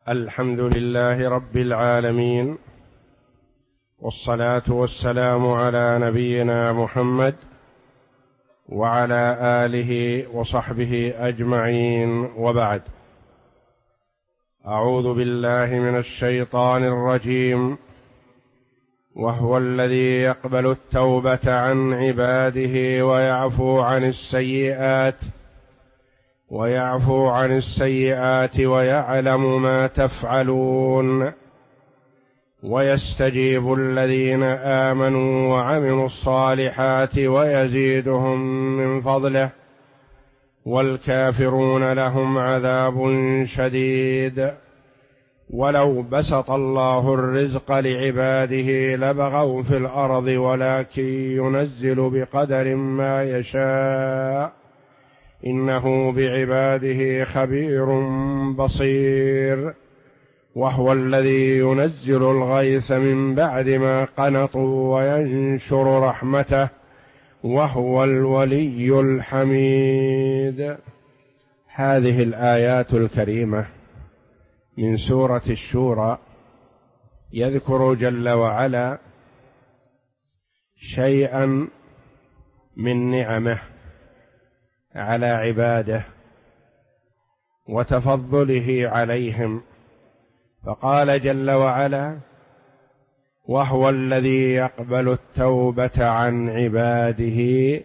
الحمد لله رب العالمين، والصلاة والسلام على نبينا محمد وعلى آله وصحبه أجمعين، وبعد. أعوذ بالله من الشيطان الرجيم. وهو الذي يقبل التوبة عن عباده ويعفو عن السيئات ويعلم ما تفعلون، ويستجيب الذين آمنوا وعملوا الصالحات ويزيدهم من فضله، والكافرون لهم عذاب شديد. ولو بسط الله الرزق لعباده لبغوا في الأرض، ولكن ينزل بقدر ما يشاء، إنه بعباده خبير بصير. وهو الذي ينزل الغيث من بعد ما قنطوا وينشر رحمته، وهو الولي الحميد. هذه الآيات الكريمة من سورة الشورى يذكر جل وعلا شيئا من نعمه على عباده وتفضله عليهم، فقال جل وعلا: وهو الذي يقبل التوبة عن عباده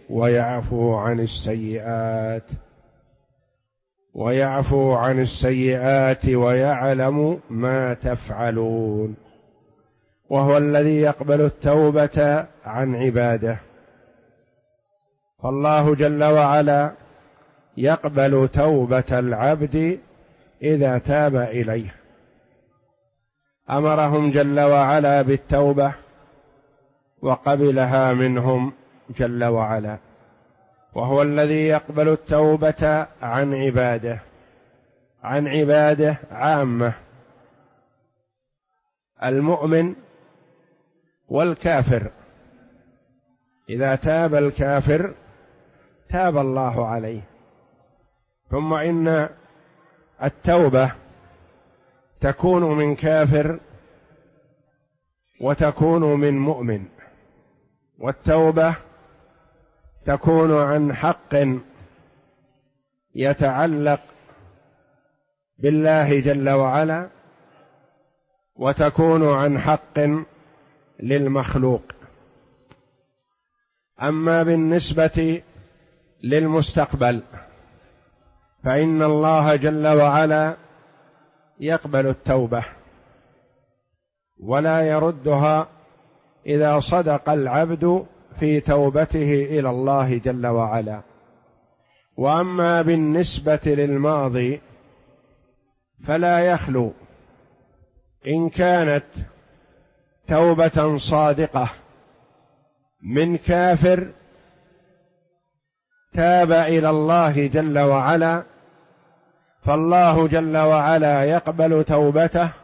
ويعفو عن السيئات ويعلم ما تفعلون. وهو الذي يقبل التوبة عن عباده، فالله جل وعلا يقبل توبة العبد إذا تاب إليه. أمرهم جل وعلا بالتوبة وقبلها منهم جل وعلا. وهو الذي يقبل التوبة عن عباده عامة، المؤمن والكافر. إذا تاب الكافر تاب الله عليه. ثم إن التوبة تكون من كافر وتكون من مؤمن، والتوبة تكون عن حق يتعلق بالله جل وعلا، وتكون عن حق للمخلوق. أما بالنسبة للمستقبل فإن الله جل وعلا يقبل التوبة ولا يردها إذا صدق العبد في توبته إلى الله جل وعلا. وأما بالنسبة للماضي فلا يخلو، إن كانت توبة صادقة من كافر تاب إلى الله جل وعلا، فالله جل وعلا يقبل توبته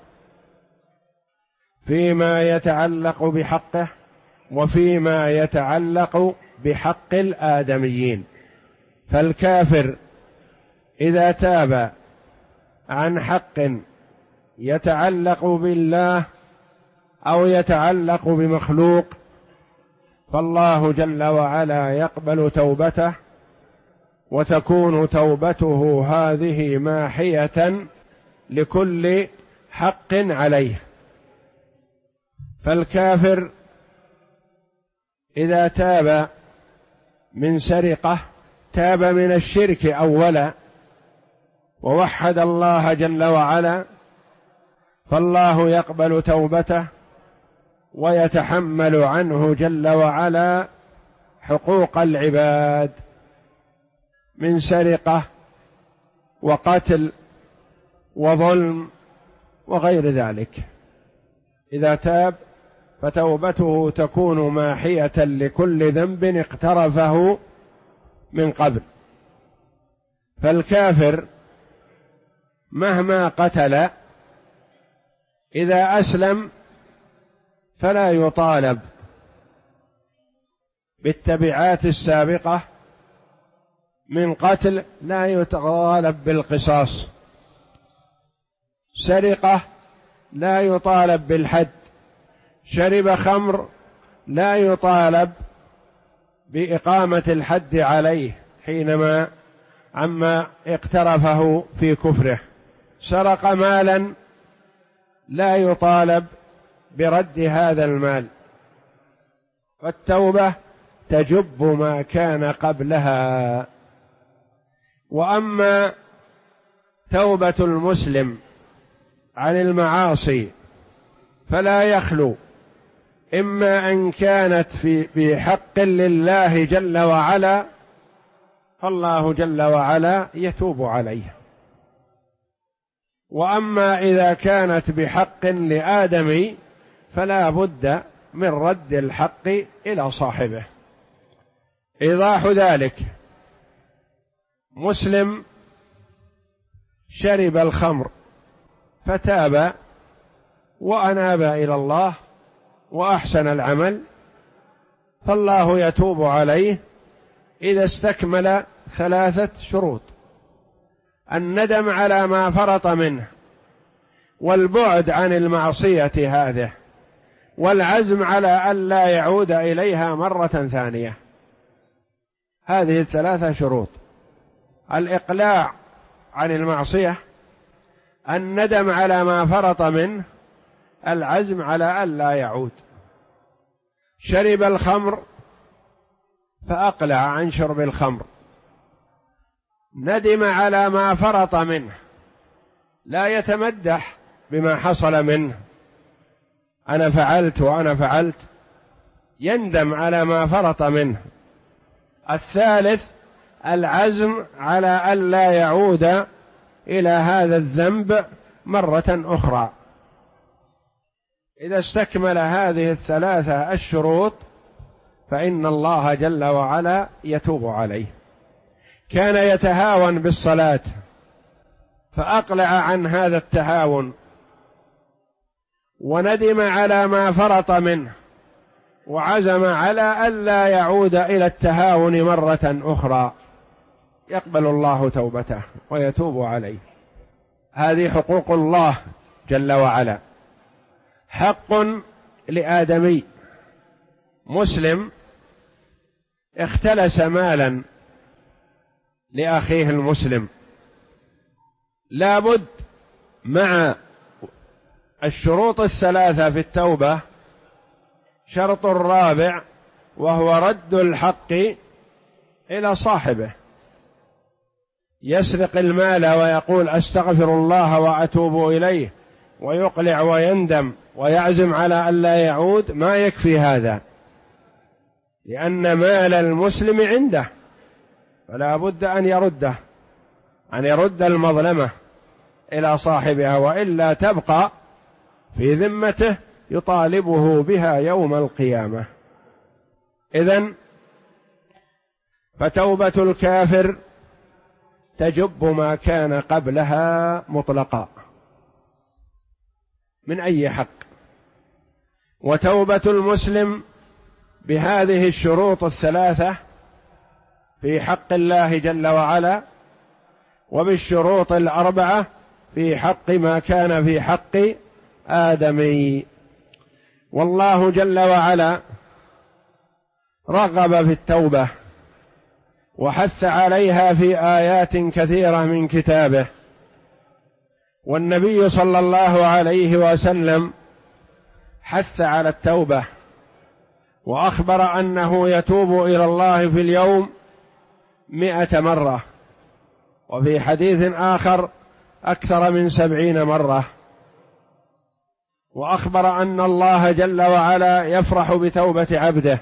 فيما يتعلق بحقه وفيما يتعلق بحق الآدميين. فالكافر إذا تاب عن حق يتعلق بالله أو يتعلق بمخلوق فالله جل وعلا يقبل توبته، وتكون توبته هذه ماحية لكل حق عليه. فالكافر إذا تاب من سرقة تاب من الشرك أولا ووحد الله جل وعلا، فالله يقبل توبته ويتحمل عنه جل وعلا حقوق العباد من سرقة وقتل وظلم وغير ذلك. إذا تاب فتوبته تكون ماحية لكل ذنب اقترفه من قبل. فالكافر مهما قتل إذا أسلم فلا يطالب بالتبعات السابقة من قتل، لا يطالب بالقصاص، سرقة لا يطالب بالحد، شرب خمر لا يطالب بإقامة الحد عليه حينما عما اقترفه في كفره، سرق مالا لا يطالب برد هذا المال، فالتوبة تجب ما كان قبلها. وأما توبة المسلم عن المعاصي فلا يخلو، إما أن كانت في حق لله جل وعلا فالله جل وعلا يتوب عليه، وأما إذا كانت بحق لآدمي فلا بد من رد الحق إلى صاحبه. إيضاح ذلك: مسلم شرب الخمر فتاب وأناب إلى الله وأحسن العمل، فالله يتوب عليه إذا استكمل 3 شروط: الندم على ما فرط منه، والبعد عن المعصية هذه، والعزم على ألا يعود إليها مرة ثانية. هذه 3 شروط: الإقلاع عن المعصية، الندم على ما فرط منه، العزم على ألا يعود. شرب الخمر فأقلع عن شرب الخمر، ندم على ما فرط منه، لا يتمدح بما حصل منه، أنا فعلت وأنا فعلت، يندم على ما فرط منه. الثالث العزم على ألا يعود إلى هذا الذنب مرة أخرى. إذا استكمل هذه 3 الشروط فإن الله جل وعلا يتوب عليه. كان يتهاون بالصلاة فأقلع عن هذا التهاون، وندم على ما فرط منه، وعزم على ألا يعود إلى التهاون مرة أخرى، يقبل الله توبته ويتوب عليه. هذه حقوق الله جل وعلا. حق لآدمي، مسلم اختلس مالا لأخيه المسلم، لا بد مع الشروط 3 في التوبة شرط رابع، وهو رد الحق إلى صاحبه. يسرق المال ويقول أستغفر الله وأتوب إليه، ويقلع ويندم ويعزم على ألا يعود، ما يكفي هذا، لأن مال المسلم عنده، فلا بد أن يرده، أن يرد المظلمة إلى صاحبها، وإلا تبقى في ذمته يطالبه بها يوم القيامة. إذن فتوبة الكافر تجب ما كان قبلها مطلقا من أي حق، وتوبة المسلم بهذه الشروط 3 في حق الله جل وعلا، وبالشروط 4 في حق ما كان في حق آدمي. والله جل وعلا رغب في التوبة وحث عليها في آيات كثيرة من كتابه، والنبي صلى الله عليه وسلم حث على التوبة، وأخبر أنه يتوب إلى الله في اليوم 100 مرة، وفي حديث آخر أكثر من 70 مرة، وأخبر أن الله جل وعلا يفرح بتوبة عبده،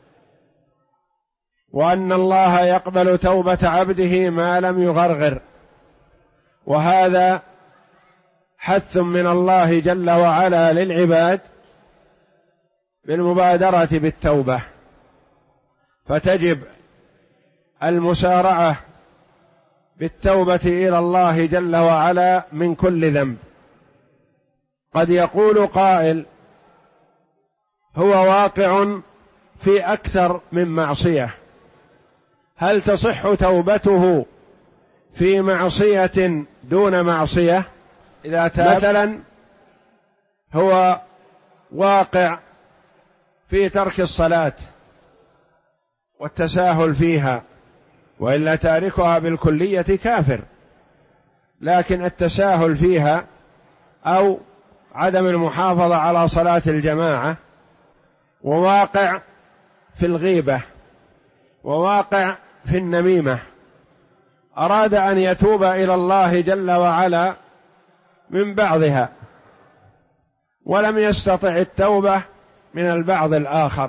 وأن الله يقبل توبة عبده ما لم يغرغر. وهذا حث من الله جل وعلا للعباد بالمبادرة بالتوبة، فتجب المسارعة بالتوبة إلى الله جل وعلا من كل ذنب. قد يقول قائل: هو واقع في أكثر من معصية، هل تصح توبته في معصية دون معصية؟ إذا تاب مثلا هو واقع في ترك الصلاة والتساهل فيها، وإلا تاركها بالكلية كافر، لكن التساهل فيها أو عدم المحافظة على صلاة الجماعة، وواقع في الغيبة، وواقع في النميمة، أراد أن يتوب إلى الله جل وعلا من بعضها ولم يستطع التوبة من البعض الآخر،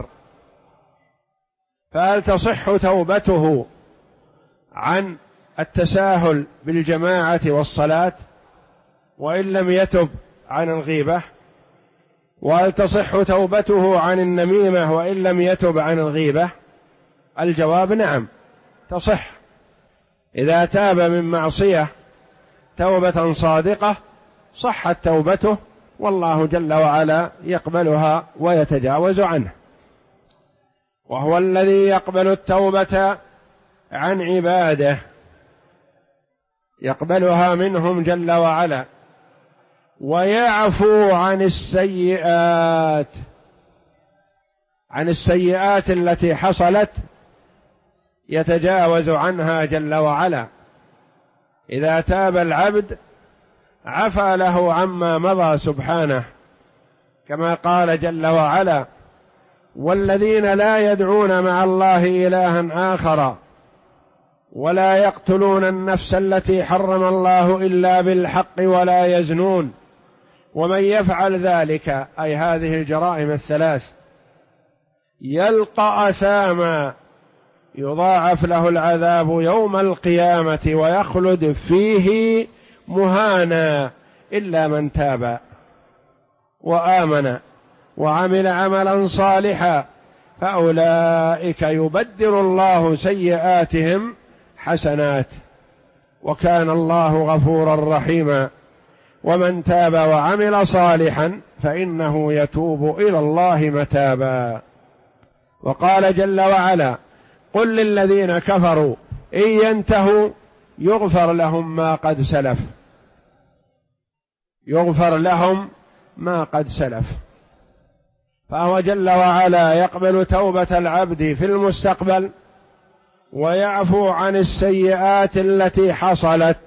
فهل تصح توبته عن التساهل بالجماعة والصلاة وإن لم يتب عن الغيبة؟ وهل تصح توبته عن النميمة وإن لم يتب عن الغيبة؟ الجواب نعم تصح. إذا تاب من معصية توبة صادقة صحت توبته، والله جل وعلا يقبلها ويتجاوز عنه، وهو الذي يقبل التوبة عن عباده، يقبلها منهم جل وعلا، ويعفو عن السيئات، عن السيئات التي حصلت يتجاوز عنها جل وعلا. إذا تاب العبد عفى له عما مضى سبحانه، كما قال جل وعلا: والذين لا يدعون مع الله إلها آخر ولا يقتلون النفس التي حرم الله إلا بالحق ولا يزنون ومن يفعل ذلك، أي هذه الجرائم الثلاث، يلقى أثاما يضاعف له العذاب يوم القيامة ويخلد فيه مهانا إلا من تاب وآمن وعمل عملا صالحا فأولئك يبدل الله سيئاتهم حسنات وكان الله غفورا رحيما. ومن تاب وعمل صالحا فإنه يتوب إلى الله متابا. وقال جل وعلا: قل للذين كفروا إن ينتهوا يغفر لهم ما قد سلف، يغفر لهم ما قد سلف. فهو جل وعلا يقبل توبة العبد في المستقبل ويعفو عن السيئات التي حصلت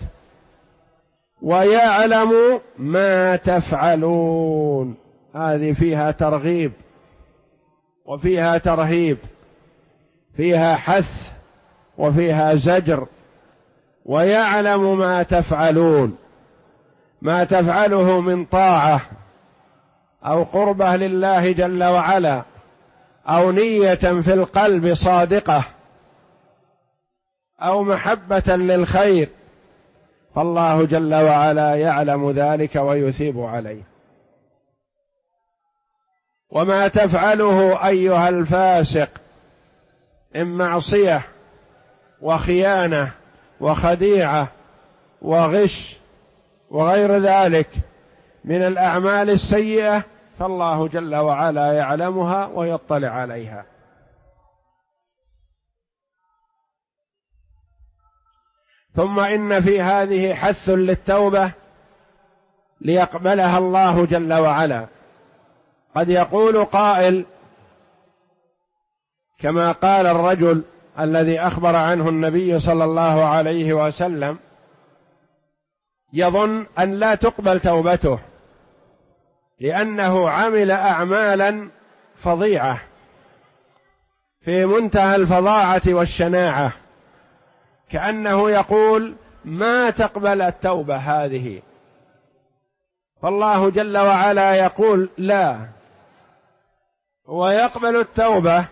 ويعلم ما تفعلون. هذه فيها ترغيب وفيها ترهيب، فيها حث وفيها زجر. ويعلم ما تفعلون، ما تفعله من طاعة أو قربة لله جل وعلا أو نية في القلب صادقة أو محبة للخير، فالله جل وعلا يعلم ذلك ويثيب عليه. وما تفعله أيها الفاسق إن معصية وخيانة وخديعة وغش وغير ذلك من الأعمال السيئة، فالله جل وعلا يعلمها ويطلع عليها. ثم إن في هذه حث للتوبة ليقبلها الله جل وعلا. قد يقول قائل كما قال الرجل الذي أخبر عنه النبي صلى الله عليه وسلم، يظن أن لا تقبل توبته لأنه عمل أعمالا فظيعة في منتهى الفظاعة والشناعة، كأنه يقول ما تقبل التوبة هذه. فالله جل وعلا يقول لا، ويقبل التوبة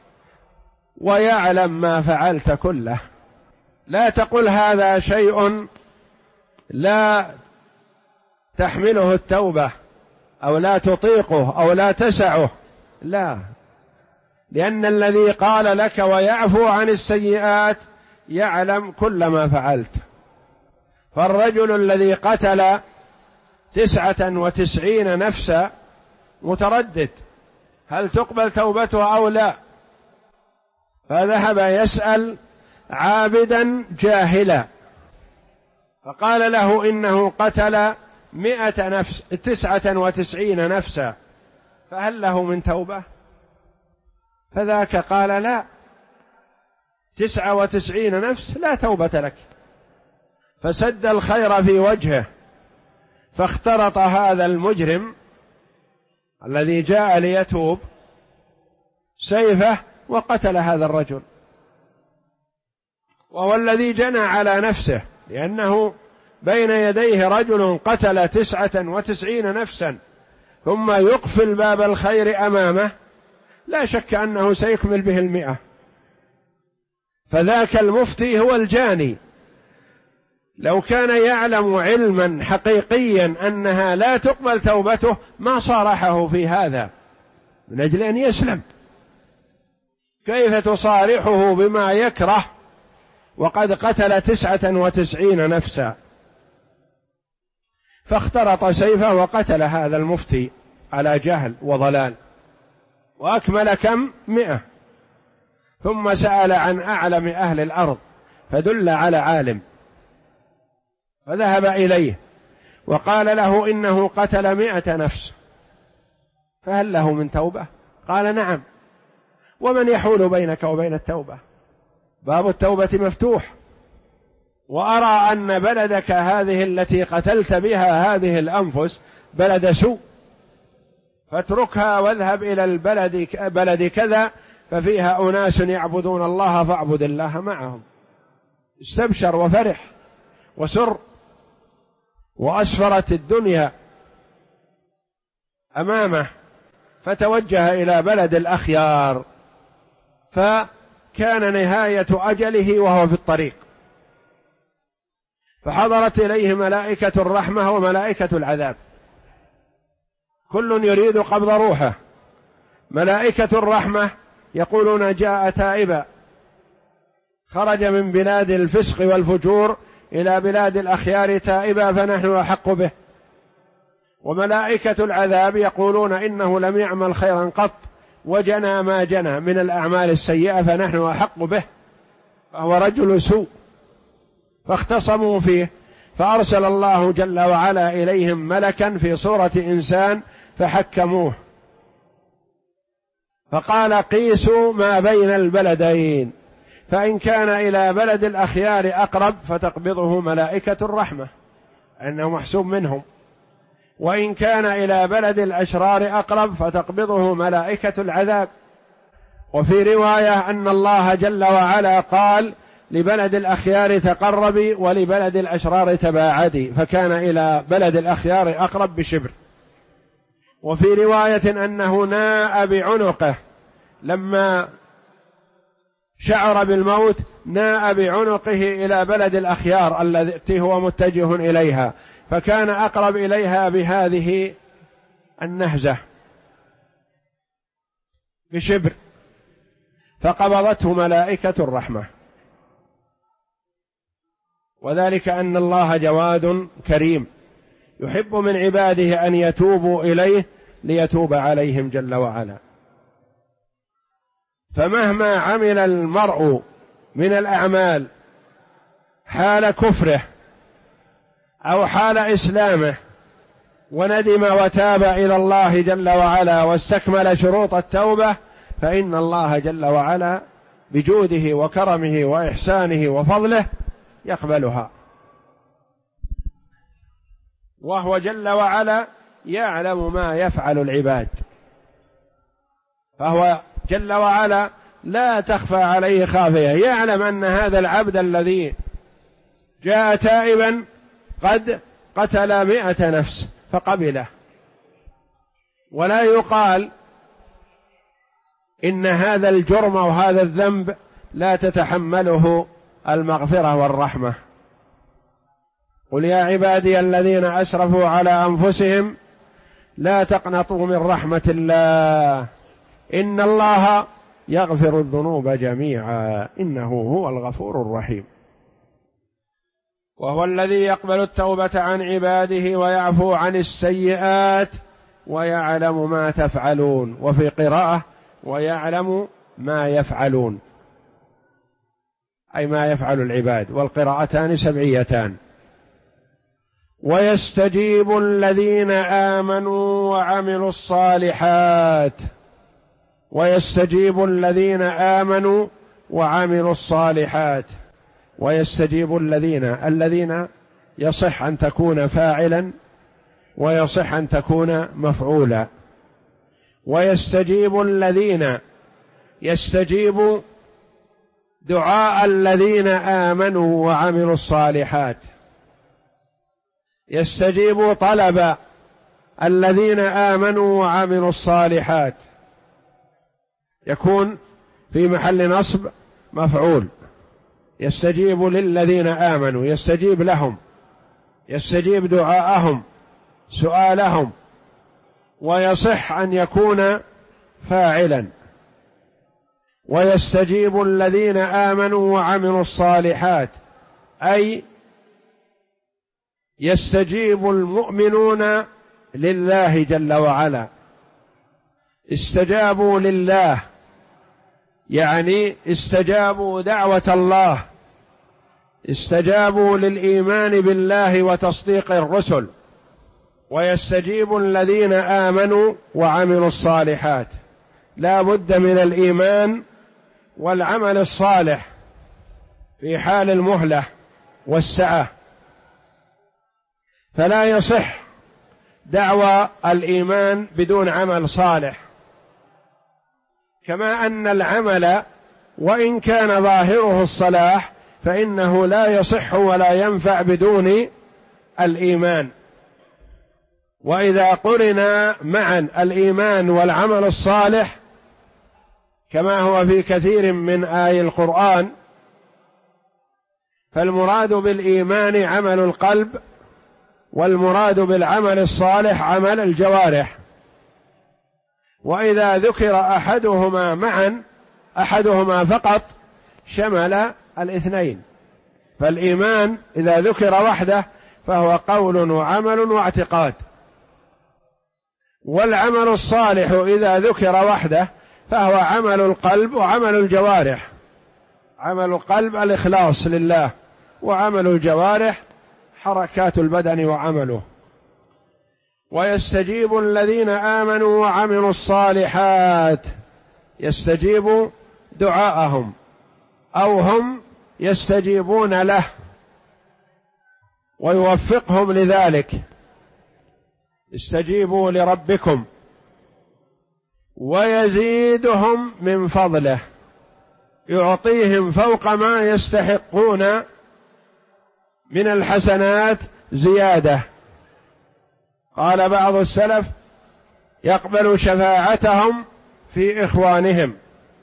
ويعلم ما فعلت كله. لا تقل هذا شيء لا تحمله التوبة أو لا تطيقه أو لا تسعه، لا، لأن الذي قال لك ويعفو عن السيئات يعلم كل ما فعلت. فالرجل الذي قتل 99 نفسا متردد هل تقبل توبته أو لا، فذهب يسأل عابدا جاهلا فقال له إنه قتل نفس 99 نفسا فهل له من توبة؟ فذاك قال لا، 99 نفس لا توبة لك، فسد الخير في وجهه، فاخترط هذا المجرم الذي جاء ليتوب سيفه وقتل هذا الرجل، وهو الذي جنى على نفسه، لأنه بين يديه رجل قتل 99 نفسا ثم يقفل باب الخير أمامه، لا شك أنه سيكمل به 100. فذاك المفتي هو الجاني، لو كان يعلم علما حقيقيا أنها لا تقبل توبته ما صارحه في هذا من أجل أن يسلم. كيف تصارحه بما يكره وقد قتل 99 نفسا؟ فاخترط سيفه وقتل هذا المفتي على جهل وضلال، وأكمل كم؟ 100. ثم سأل عن أعلم أهل الأرض فدل على عالم، فذهب إليه وقال له إنه قتل 100 نفس، فهل له من توبة؟ قال نعم. ومن يحول بينك وبين التوبة؟ باب التوبة مفتوح. وأرى أن بلدك هذه التي قتلت بها هذه الأنفس بلد سوء، فاتركها واذهب إلى بلد كذا ففيها أناس يعبدون الله فاعبد الله معهم. استبشر وفرح وسر، وأسفرت الدنيا أمامه، فتوجه إلى بلد الأخيار، فكان نهاية أجله وهو في الطريق، فحضرت إليه ملائكة الرحمة وملائكة العذاب، كل يريد قبض روحه. ملائكة الرحمة يقولون جاء تائبا، خرج من بلاد الفسق والفجور إلى بلاد الأخيار تائبا فنحن أحق به. وملائكة العذاب يقولون إنه لم يعمل خيرا قط وجنى ما جنى من الأعمال السيئة فنحن أحق به، فهو رجل سوء. فاختصموا فيه، فأرسل الله جل وعلا إليهم ملكا في صورة إنسان فحكموه، فقال قيسوا ما بين البلدين، فإن كان إلى بلد الأخيار أقرب فتقبضه ملائكة الرحمة أنه محسوب منهم، وإن كان إلى بلد الأشرار أقرب فتقبضه ملائكة العذاب. وفي رواية أن الله جل وعلا قال لبلد الأخيار تقربي ولبلد الأشرار تباعدي، فكان إلى بلد الأخيار أقرب بشبر. وفي رواية أنه ناء بعنقه لما شعر بالموت، ناء بعنقه إلى بلد الأخيار التي هو متجه إليها، فكان أقرب إليها بهذه النهزة بشبر، فقبضته ملائكة الرحمة. وذلك أن الله جواد كريم يحب من عباده أن يتوبوا إليه ليتوب عليهم جل وعلا. فمهما عمل المرء من الأعمال حال كفره أو حال إسلامه وندم وتاب إلى الله جل وعلا واستكمل شروط التوبة، فإن الله جل وعلا بجوده وكرمه وإحسانه وفضله يقبلها، وهو جل وعلا يعلم ما يفعل العباد، فهو جل وعلا لا تخفى عليه خافية، يعلم أن هذا العبد الذي جاء تائبا قد قتل 100 نفس فقبله، ولا يقال إن هذا الجرم وهذا الذنب لا تتحمله المغفرة والرحمة. قل يا عبادي الذين أسرفوا على أنفسهم لا تقنطوا من رحمة الله إن الله يغفر الذنوب جميعا إنه هو الغفور الرحيم. وهو الذي يقبل التوبة عن عباده ويعفو عن السيئات ويعلم ما تفعلون، وفي قراءة ويعلم ما يفعلون، أي ما يفعل العباد، والقراءتان سبعيتان. ويستجيب الذين آمنوا وعملوا الصالحات. ويستجيب الذين آمنوا وعملوا الصالحات. ويستجيب الذين يصح أن تكون فاعلا ويصح أن تكون مفعولا. ويستجيب الذين يستجيب دعاء الذين آمنوا وعملوا الصالحات. يستجيب طلب الذين آمنوا وعملوا الصالحات، يكون في محل نصب مفعول. يستجيب للذين آمنوا، يستجيب لهم، يستجيب دعاءهم سؤالهم. ويصح أن يكون فاعلا. ويستجيب الذين آمنوا وعملوا الصالحات، أي يستجيب المؤمنون لله جل وعلا. استجابوا لله يعني استجابوا دعوة الله، استجابوا للإيمان بالله وتصديق الرسل. ويستجيب الذين آمنوا وعملوا الصالحات، لا بد من الإيمان والعمل الصالح في حال المهلة والسعة، فلا يصح دعوى الإيمان بدون عمل صالح. كما أن العمل وإن كان ظاهره الصلاح فإنه لا يصح ولا ينفع بدون الإيمان. وإذا قرنا معا الإيمان والعمل الصالح كما هو في كثير من آي القرآن، فالمراد بالإيمان عمل القلب، والمراد بالعمل الصالح عمل الجوارح. وإذا ذكر أحدهما معا، أحدهما فقط، شمل الاثنين. فالإيمان إذا ذكر وحده فهو قول وعمل واعتقاد، والعمل الصالح إذا ذكر وحده فهو عمل القلب وعمل الجوارح. عمل القلب الإخلاص لله، وعمل الجوارح حركات البدن وعمله. ويستجيب الذين آمنوا وعملوا الصالحات، يستجيب دعاءهم أو هم يستجيبون له ويوفقهم لذلك. استجيبوا لربكم ويزيدهم من فضله، يعطيهم فوق ما يستحقون من الحسنات زيادة. قال بعض السلف: يقبل شفاعتهم في إخوانهم.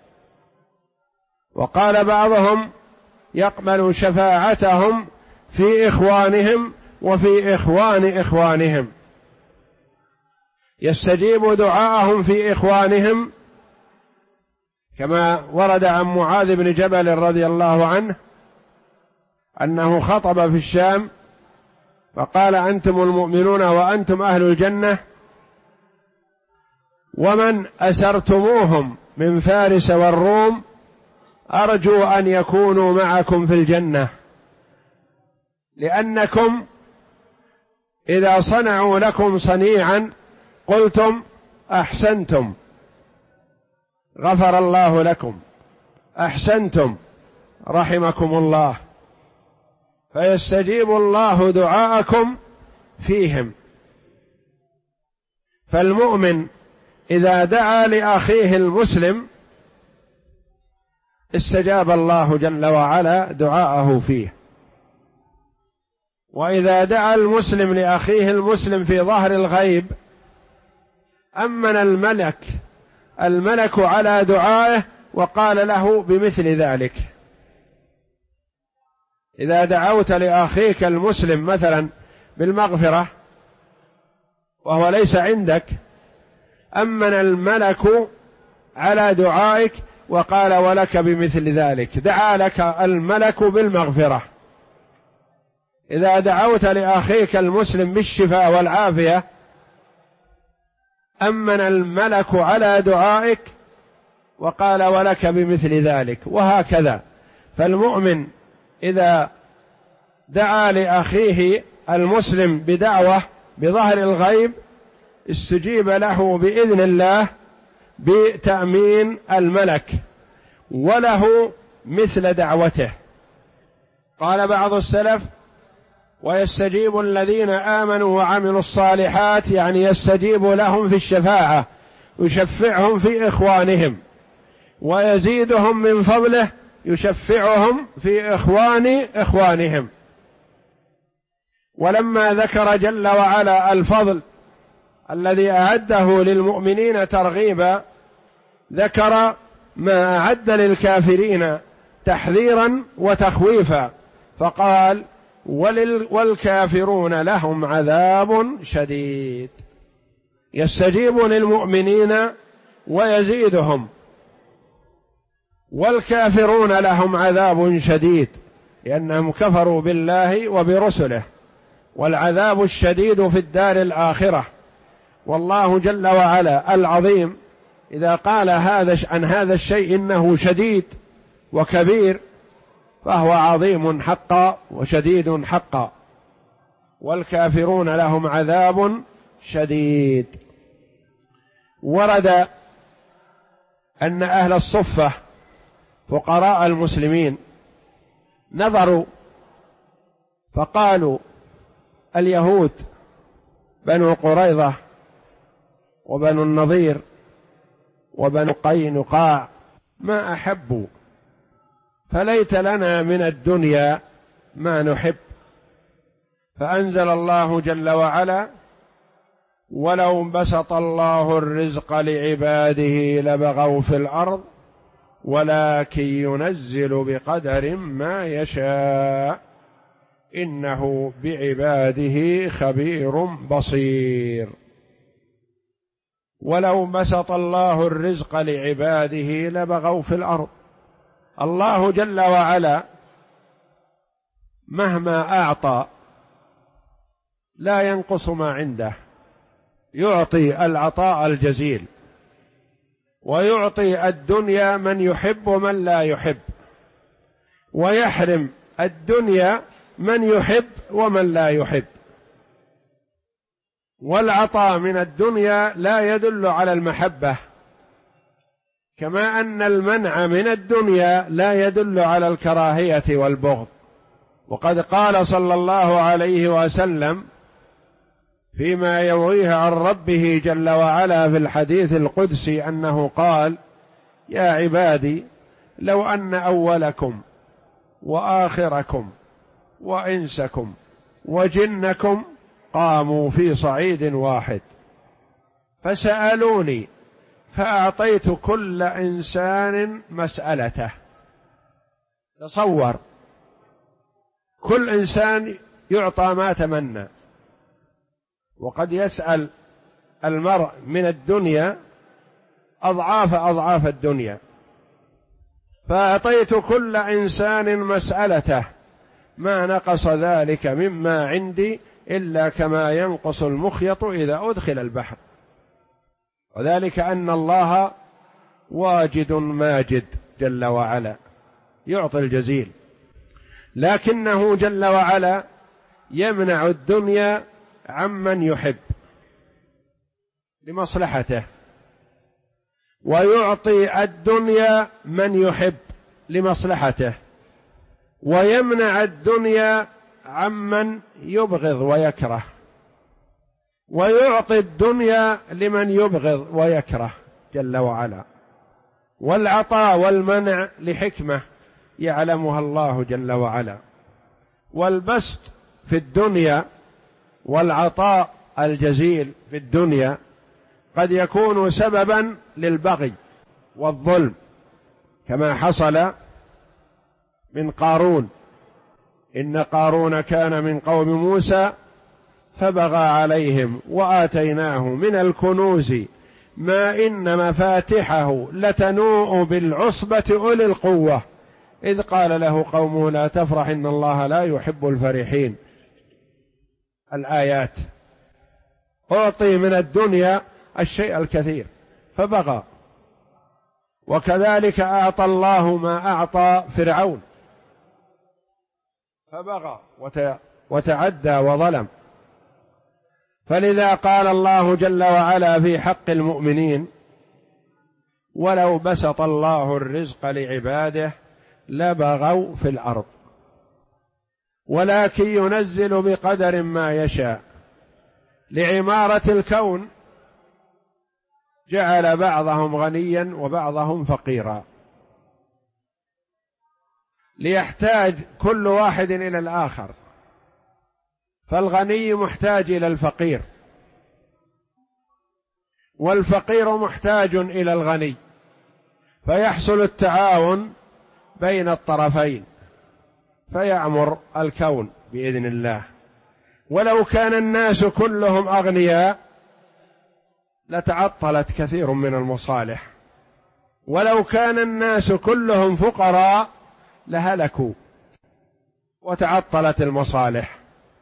وقال بعضهم: يقبل شفاعتهم في إخوانهم وفي إخوان إخوانهم. يستجيب دعاءهم في إخوانهم، كما ورد عن معاذ بن جبل رضي الله عنه أنه خطب في الشام فقال: أنتم المؤمنون وأنتم أهل الجنة، ومن أسرتموهم من فارس والروم أرجو أن يكونوا معكم في الجنة، لأنكم إذا صنعوا لكم صنيعا قلتم أحسنتم، غفر الله لكم، أحسنتم، رحمكم الله. فيستجيب الله دعاءكم فيهم. فالمؤمن إذا دعا لأخيه المسلم استجاب الله جل وعلا دعاءه فيه. وإذا دعا المسلم لأخيه المسلم في ظهر الغيب أمن الملك على دعائه وقال له بمثل ذلك. إذا دعوت لأخيك المسلم مثلا بالمغفرة وهو ليس عندك، أمن الملك على دعائك وقال ولك بمثل ذلك، دعا لك الملك بالمغفرة. إذا دعوت لأخيك المسلم بالشفاء والعافية أمن الملك على دعائك وقال ولك بمثل ذلك، وهكذا. فالمؤمن إذا دعا لأخيه المسلم بدعوة بظهر الغيب استجيب له بإذن الله بتأمين الملك وله مثل دعوته. قال بعض السلف: ويستجيب الذين آمنوا وعملوا الصالحات، يعني يستجيب لهم في الشفاعة، يشفعهم في إخوانهم، ويزيدهم من فضله يشفعهم في إخوانهم. ولما ذكر جل وعلا الفضل الذي أعده للمؤمنين ترغيبا، ذكر ما أعد للكافرين تحذيرا وتخويفا، فقال: والكافرون لهم عذاب شديد. يستجيب للمؤمنين ويزيدهم، والكافرون لهم عذاب شديد لأنهم كفروا بالله وبرسله، والعذاب الشديد في الدار الآخرة. والله جل وعلا العظيم إذا قال عن هذا الشيء إنه شديد وكبير فهو عظيم حقا وشديد حقا. والكافرون لهم عذاب شديد. ورد أن أهل الصفة فقراء المسلمين نظروا فقالوا: اليهود بنو قريظة وبنو النضير وبنو قينقاع ما أحبوا، فليت لنا من الدنيا ما نحب. فأنزل الله جل وعلا: ولو بسط الله الرزق لعباده لبغوا في الأرض ولكن ينزل بقدر ما يشاء إنه بعباده خبير بصير. ولو بسط الله الرزق لعباده لبغوا في الأرض. الله جل وعلا مهما أعطى لا ينقص ما عنده، يعطي العطاء الجزيل، ويعطي الدنيا من يحب ومن لا يحب، ويحرم الدنيا من يحب ومن لا يحب. والعطاء من الدنيا لا يدل على المحبة، كما أن المنع من الدنيا لا يدل على الكراهية والبغض. وقد قال صلى الله عليه وسلم فيما يرويه عن ربه جل وعلا في الحديث القدسي أنه قال: يا عبادي لو أن أولكم وآخركم وإنسكم وجنكم قاموا في صعيد واحد فسألوني فأعطيت كل إنسان مسألته. تصور، كل إنسان يعطى ما تمنى، وقد يسأل المرء من الدنيا أضعاف الدنيا، فأعطيت كل إنسان مسألته ما نقص ذلك مما عندي إلا كما ينقص المخيط إذا أدخل البحر. وذلك أن الله واجد ماجد جل وعلا يعطي الجزيل، لكنه جل وعلا يمنع الدنيا عمن يحب لمصلحته، ويعطي الدنيا من يحب لمصلحته، ويمنع الدنيا عمن يبغض ويكره، ويعطي الدنيا لمن يبغض ويكره جل وعلا. والعطاء والمنع لحكمة يعلمها الله جل وعلا. والبسط في الدنيا والعطاء الجزيل في الدنيا قد يكون سببا للبغي والظلم، كما حصل من قارون. إن قارون كان من قوم موسى فبغى عليهم وآتيناه من الكنوز ما إن مفاتحه لتنوء بالعصبة أولي القوة إذ قال له قومه لا تفرح إن الله لا يحب الفرحين. الآيات. أعطي من الدنيا الشيء الكثير فبغى. وكذلك أعطى الله ما أعطى فرعون فبغى وتعدى وظلم. فلذا قال الله جل وعلا في حق المؤمنين: ولو بسط الله الرزق لعباده لبغوا في الأرض ولكن ينزل بقدر ما يشاء. لعمارة الكون جعل بعضهم غنيا وبعضهم فقيرا، ليحتاج كل واحد إلى الآخر، فالغني محتاج إلى الفقير، والفقير محتاج إلى الغني، فيحصل التعاون بين الطرفين فيعمر الكون بإذن الله. ولو كان الناس كلهم أغنياء لتعطلت كثير من المصالح، ولو كان الناس كلهم فقراء لهلكوا وتعطلت المصالح.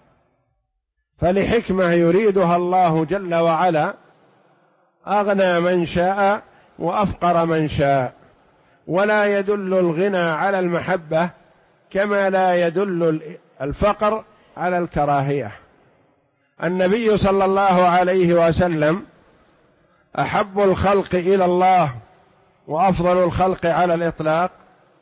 فلحكمة يريدها الله جل وعلا أغنى من شاء وأفقر من شاء، ولا يدل الغنى على المحبة كما لا يدل الفقر على الكراهية. النبي صلى الله عليه وسلم أحب الخلق إلى الله وأفضل الخلق على الإطلاق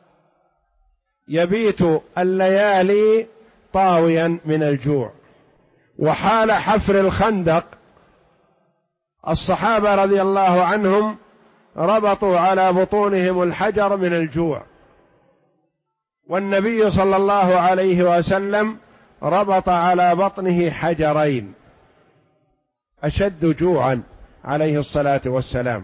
يبيت الليالي طاويا من الجوع، وحال حفر الخندق الصحابة رضي الله عنهم ربطوا على بطونهم الحجر من الجوع، والنبي صلى الله عليه وسلم ربط على بطنه حجرين أشد جوعا عليه الصلاة والسلام.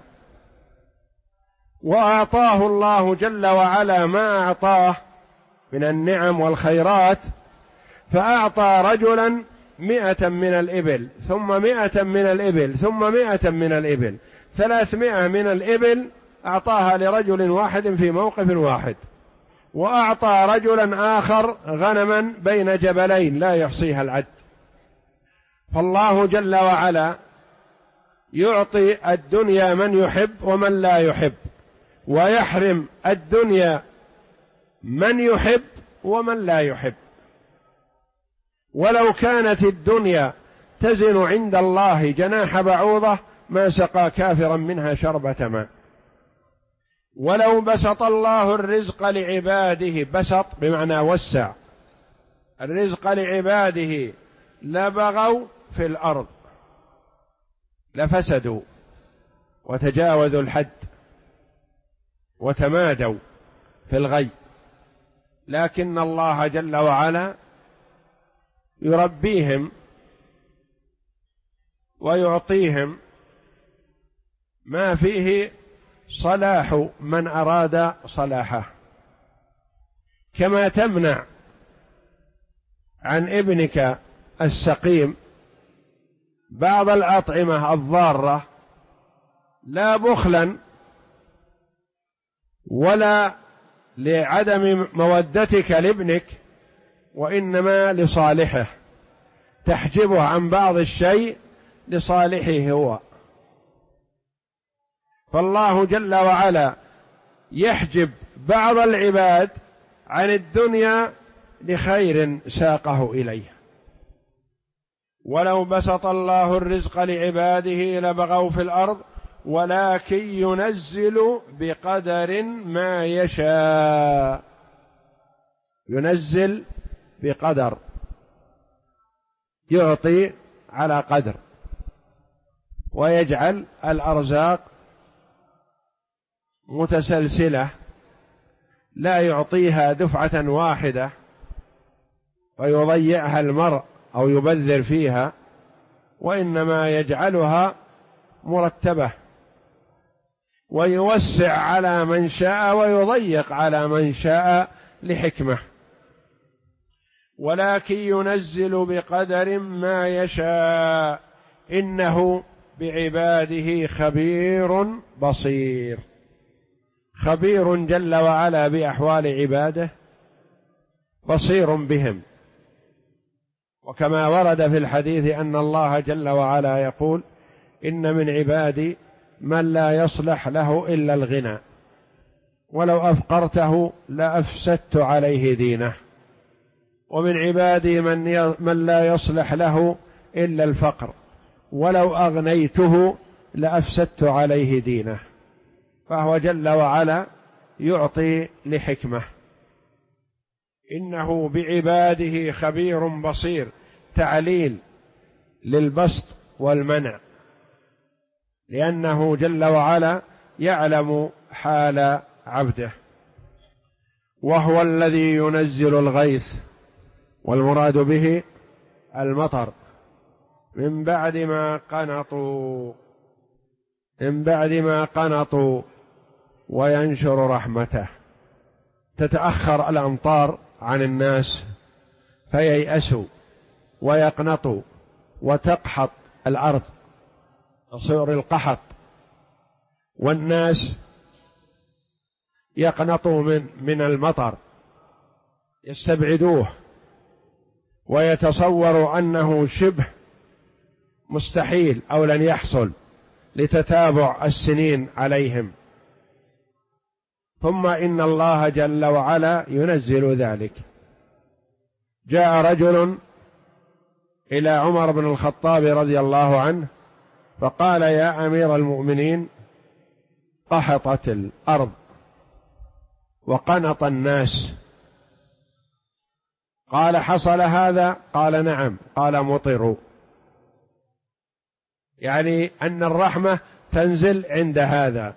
وأعطاه الله جل وعلا ما أعطاه من النعم والخيرات، فأعطى رجلا 100 من الإبل، ثم 100 من الإبل، ثم 100 من الإبل، 300 من الإبل أعطاها لرجل واحد في موقف واحد، وأعطى رجلا آخر غنما بين جبلين لا يحصيها العد. فالله جل وعلا يعطي الدنيا من يحب ومن لا يحب، ويحرم الدنيا من يحب ومن لا يحب. ولو كانت الدنيا تزن عند الله جناح بعوضة ما سقى كافرا منها شربة ماء. ولو بسط الله الرزق لعباده، بسط بمعنى وسع الرزق لعباده، لبغوا في الأرض، لفسدوا وتجاوزوا الحد وتمادوا في الغي، لكن الله جل وعلا يربيهم ويعطيهم ما فيه صلاح من أراد صلاحه. كما تمنع عن ابنك السقيم بعض الأطعمة الضارة، لا بخلا ولا لعدم مودتك لابنك، وإنما لصالحه، تحجبه عن بعض الشيء لصالحه هو. فالله جل وعلا يحجب بعض العباد عن الدنيا لخير ساقه إليه. ولو بسط الله الرزق لعباده لبغوا في الأرض ولكن ينزل بقدر ما يشاء. ينزل بقدر، يعطي على قدر، ويجعل الأرزاق متسلسلة، لا يعطيها دفعة واحدة ويضيعها المرء أو يبذر فيها، وإنما يجعلها مرتبة، ويوسع على من شاء ويضيق على من شاء لحكمة. ولكن ينزل بقدر ما يشاء إنه بعباده خبير بصير. خبير جل وعلا بأحوال عباده، بصير بهم. وكما ورد في الحديث أن الله جل وعلا يقول: إن من عبادي من لا يصلح له إلا الغنى، ولو أفقرته لأفسدت عليه دينه. ومن عبادي من لا يصلح له إلا الفقر، ولو أغنيته لأفسدت عليه دينه. فهو جل وعلا يعطي لحكمة، إنه بعباده خبير بصير، تعليل للبسط والمنع، لأنه جل وعلا يعلم حال عبده. وهو الذي ينزل الغيث، والمراد به المطر، من بعد ما قنطوا وينشر رحمته. تتأخر الأمطار عن الناس فييأسوا ويقنطوا وتقحط الأرض، تصير القحط، والناس يقنطوا من المطر، يستبعدوه ويتصوروا أنه شبه مستحيل أو لن يحصل لتتابع السنين عليهم، ثم إن الله جل وعلا ينزل ذلك. جاء رجل إلى عمر بن الخطاب رضي الله عنه فقال: يا أمير المؤمنين، قحطت الأرض وقنط الناس. قال: حصل هذا؟ قال: نعم. قال: مطروا، يعني أن الرحمة تنزل عند هذا.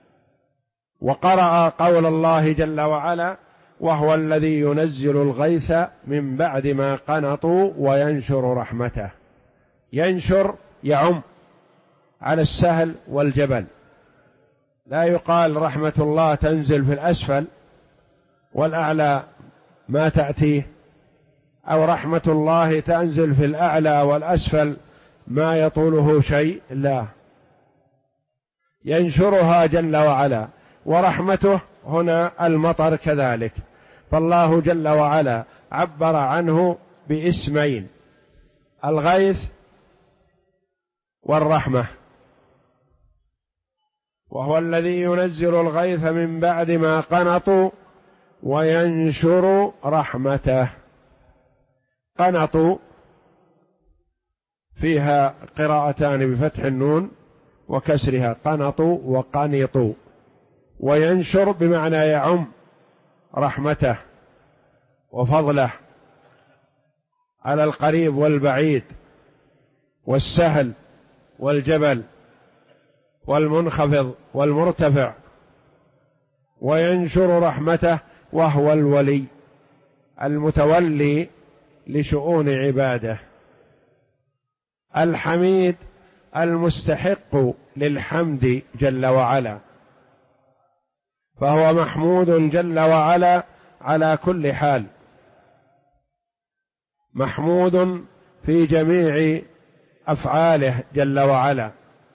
وقرأ قول الله جل وعلا: وهو الذي ينزل الغيث من بعد ما قنطوا وينشر رحمته. ينشر يعم على السهل والجبل، لا يقال رحمة الله تنزل في الأسفل والأعلى ما تأتيه، أو رحمة الله تنزل في الأعلى والأسفل ما يطوله شيء، لا، ينشرها جل وعلا. ورحمته هنا المطر كذلك، فالله جل وعلا عبر عنه باسمين: الغيث والرحمة. وهو الذي ينزل الغيث من بعد ما قنطوا وينشر رحمته. قنطوا فيها قراءتان بفتح النون وكسرها، قنطوا وقنطوا. وينشر بمعنى يعم رحمته وفضله على القريب والبعيد والسهل والجبل والمنخفض والمرتفع. وينشر رحمته، وهو الولي المتولي لشؤون عباده، الحميد المستحق للحمد جل وعلا، فهو محمود جل وعلا على كل حال، محمود في جميع أفعاله جل وعلا.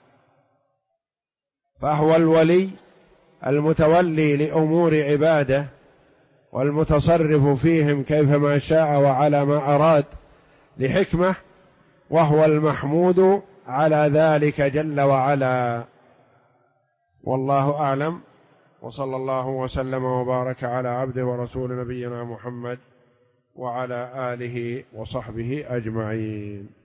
فهو الولي المتولي لأمور عباده والمتصرف فيهم كيفما شاء وعلى ما أراد لحكمة، وهو المحمود على ذلك جل وعلا. والله أعلم، وصلى الله وسلم وبارك على عبده ورسول نبينا محمد وعلى آله وصحبه أجمعين.